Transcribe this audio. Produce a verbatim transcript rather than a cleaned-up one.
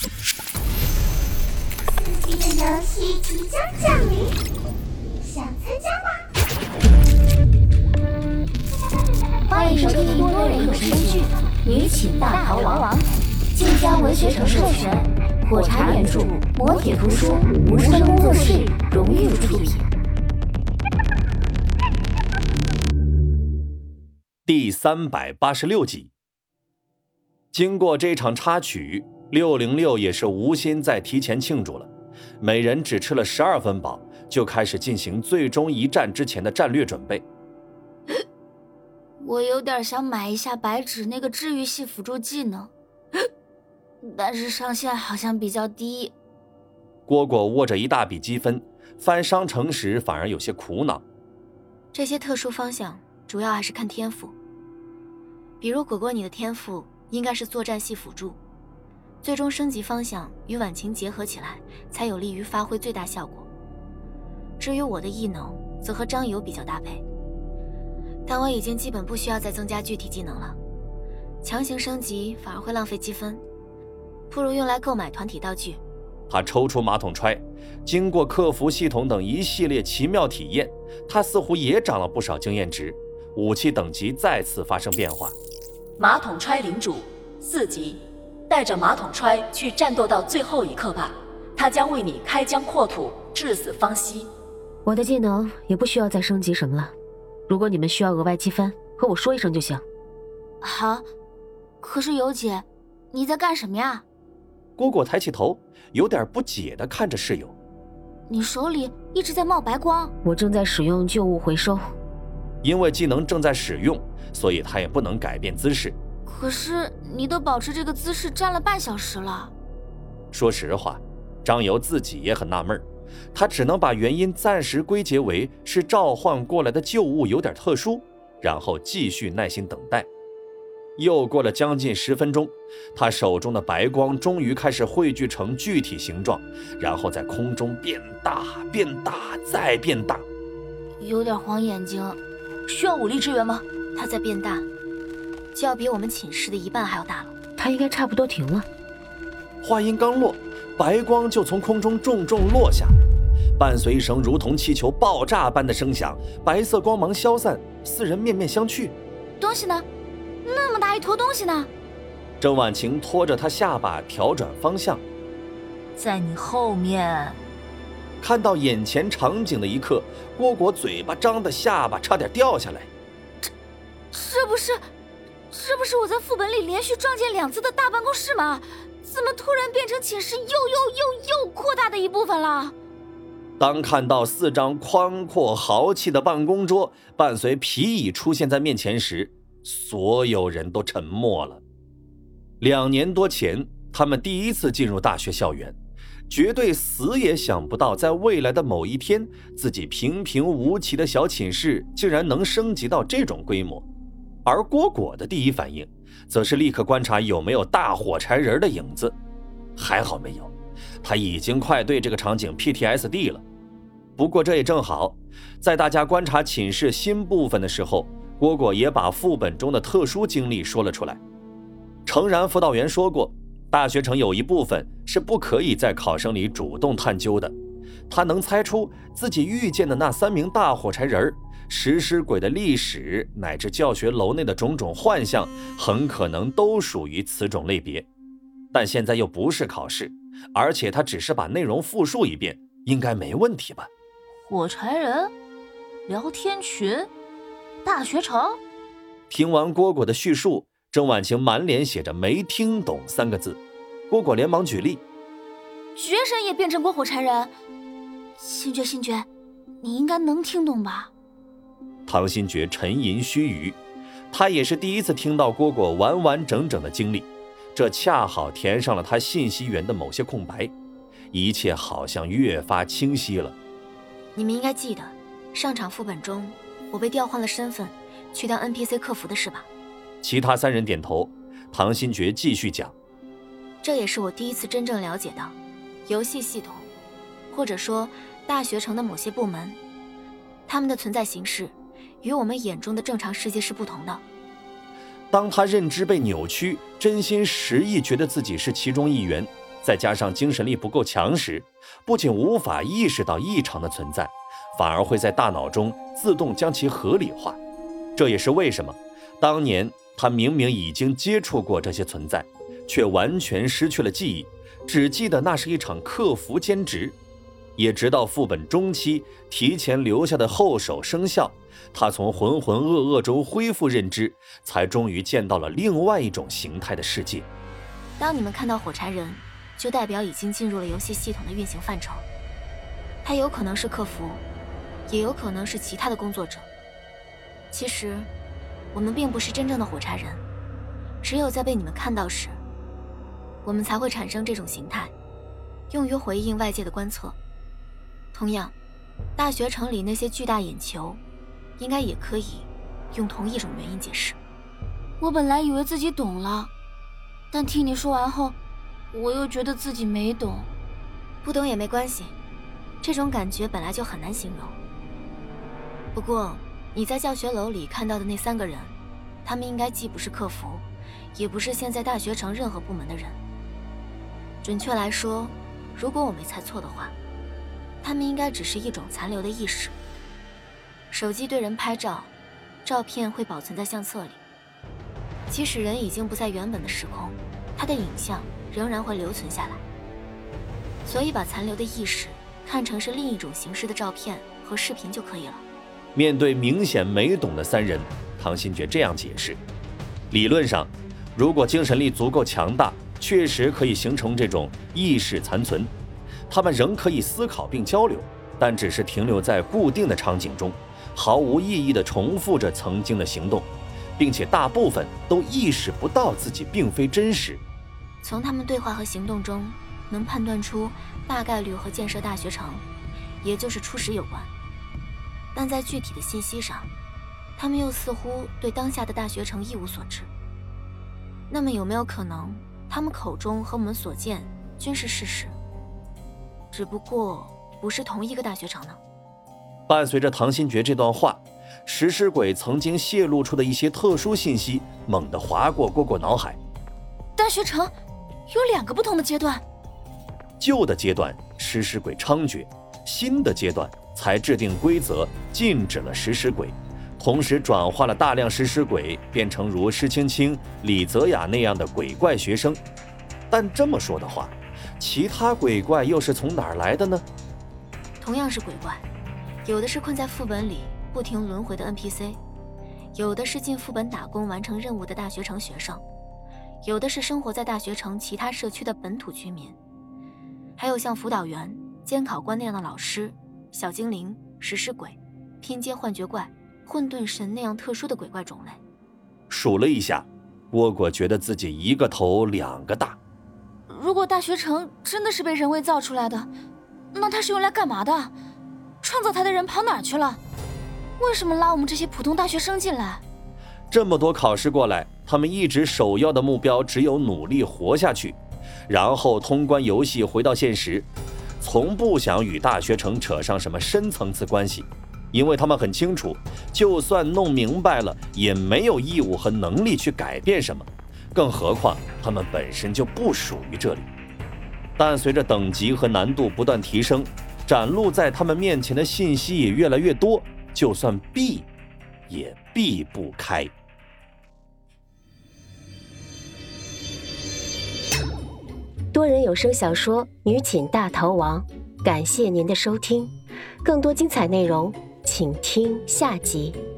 刺激的游戏即将降临，想参加吗？欢迎收听多人有声剧《女寝大逃亡》，晋江文学城授权，火柴原著，磨铁图书，无声工作室荣誉出品。 第三百八十六集。经过这场插曲，六零六也是无心再提前庆祝了，每人只吃了十二分饱，就开始进行最终一战之前的战略准备。 我有点想买一下白纸那个治愈系辅助技能，但是上限好像比较低。 蝈蝈握着一大笔积分，翻商城时反而有些苦恼。 这些特殊方向主要还是看天赋，比如果果你的天赋应该是作战系辅助，最终升级方向与婉晴结合起来，才有利于发挥最大效果。至于我的异能，则和张游比较搭配，但我已经基本不需要再增加具体技能了，强行升级反而会浪费积分，不如用来购买团体道具。 他抽出马桶揣，经过客服系统等一系列奇妙体验，他似乎也涨了不少经验值，武器等级再次发生变化。 马桶揣领主四级，带着马桶揣去战斗到最后一刻吧，他将为你开疆扩土，至死方息。 我的技能也不需要再升级什么了，如果你们需要额外积分，和我说一声就行。 好，可是尤姐，你在干什么呀？ 蝈蝈抬起头，有点不解地看着室友。 你手里一直在冒白光。 我正在使用旧物回收。 因为技能正在使用，所以他也不能改变姿势。 可是你都保持这个姿势站了半小时了。 说实话，张游自己也很纳闷，他只能把原因暂时归结为是召唤过来的旧物有点特殊，然后继续耐心等待。又过了将近十分钟，他手中的白光终于开始汇聚成具体形状，然后在空中变大变大再变大。 有点晃眼睛。 需要武力支援吗？ 它在变大，就要比我们寝室的一半还要大了。 它应该差不多停了。 话音刚落，白光就从空中重重落下，伴随一声如同气球爆炸般的声响，白色光芒消散，四人面面相觑。 东西呢？那么大一坨东西呢？ 郑婉晴拖着他下巴调转方向， 在你后面。 看到眼前场景的一刻，蝈蝈嘴巴张的下巴差点掉下来。 这这不是这不是我在副本里连续撞见两次的大办公室吗？怎么突然变成寝室又又又又扩大的一部分了？ 当看到四张宽阔豪气的办公桌伴随皮椅出现在面前时，所有人都沉默了。两年多前，他们第一次进入大学校园，绝对死也想不到在未来的某一天，自己平平无奇的小寝室竟然能升级到这种规模。而蝈蝈的第一反应则是立刻观察有没有大火柴人的影子，还好没有，他已经快对这个场景 P T S D 了。不过这也正好，在大家观察寝室新部分的时候，蝈蝈也把副本中的特殊经历说了出来。诚然，辅导员说过，大学城有一部分是不可以在考生里主动探究的。他能猜出自己遇见的那三名大火柴人、食尸鬼的历史，乃至教学楼内的种种幻象，很可能都属于此种类别。但现在又不是考试，而且他只是把内容复述一遍，应该没问题吧？ 火柴人、聊天群、大学城。 听完蝈蝈的叙述，郑婉晴满脸写着没听懂三个字。蝈蝈连忙举例， 绝神也变成过火柴人。星爵星爵，你应该能听懂吧？ 唐新觉沉吟须臾，他也是第一次听到蝈蝈完完整整的经历，这恰好填上了他信息源的某些空白，一切好像越发清晰了。 你们应该记得，上场副本中我被调换了身份，去当 N P C 客服的事吧？ 其他三人点头。唐新觉继续讲， 这也是我第一次真正了解到游戏系统，或者说大学城的某些部门，他们的存在形式与我们眼中的正常世界是不同的。 当他认知被扭曲，真心实意觉得自己是其中一员， 再加上精神力不够强时，不仅无法意识到异常的存在，反而会在大脑中自动将其合理化。这也是为什么当年他明明已经接触过这些存在，却完全失去了记忆，只记得那是一场客服兼职。也直到副本中期提前留下的后手生效，他从浑浑噩噩中恢复认知，才终于见到了另外一种形态的世界。 当你们看到火柴人，就代表已经进入了游戏系统的运行范畴。他有可能是客服，也有可能是其他的工作者。其实我们并不是真正的火柴人，只有在被你们看到时，我们才会产生这种形态，用于回应外界的观测。同样，大学城里那些巨大眼球，应该也可以用同一种原因解释。 我本来以为自己懂了，但听你说完后，我又觉得自己没懂。 不懂也没关系，这种感觉本来就很难形容。不过你在教学楼里看到的那三个人，他们应该既不是客服，也不是现在大学城任何部门的人。准确来说，如果我没猜错的话，他们应该只是一种残留的意识。手机对人拍照，照片会保存在相册里，即使人已经不在原本的时空，他的影像仍然会留存下来。所以把残留的意识看成是另一种形式的照片和视频就可以了。 面对明显没懂的三人，唐新觉这样解释：理论上，如果精神力足够强大，确实可以形成这种意识残存，他们仍可以思考并交流，但只是停留在固定的场景中，毫无意义地重复着曾经的行动，并且大部分都意识不到自己并非真实。 从他们对话和行动中，能判断出大概率和建设大学城，也就是初始有关。但在具体的信息上，他们又似乎对当下的大学城一无所知。那么有没有可能，他们口中和我们所见均是事实，只不过不是同一个大学城呢？ 伴随着唐新觉这段话，食尸鬼曾经泄露出的一些特殊信息猛地划过蝈蝈脑海。 大学城有两个不同的阶段， 旧的阶段食尸鬼猖獗，新的阶段才制定规则禁止了食尸鬼，同时转化了大量食尸鬼变成如施青青、李泽雅那样的鬼怪学生。但这么说的话，其他鬼怪又是从哪儿来的呢？ 同样是鬼怪，有的是困在副本里不停轮回的 N P C， 有的是进副本打工完成任务的大学城学生，有的是生活在大学城其他社区的本土居民，还有像辅导员、监考官那样的老师、小精灵、食尸鬼、拼接幻觉怪、混沌神那样特殊的鬼怪种类。 数了一下，蝈蝈觉得自己一个头两个大。 如果大学城真的是被人为造出来的，那它是用来干嘛的？创造它的人跑哪儿去了？为什么拉我们这些普通大学生进来？ 这么多考试过来，他们一直首要的目标只有努力活下去，然后通关游戏回到现实，从不想与大学城扯上什么深层次关系，因为他们很清楚，就算弄明白了，也没有义务和能力去改变什么，更何况他们本身就不属于这里。但随着等级和难度不断提升，展露在他们面前的信息也越来越多，就算避也避不开。 多人有声小说《女寝大逃亡》，感谢您的收听，更多精彩内容请听下集。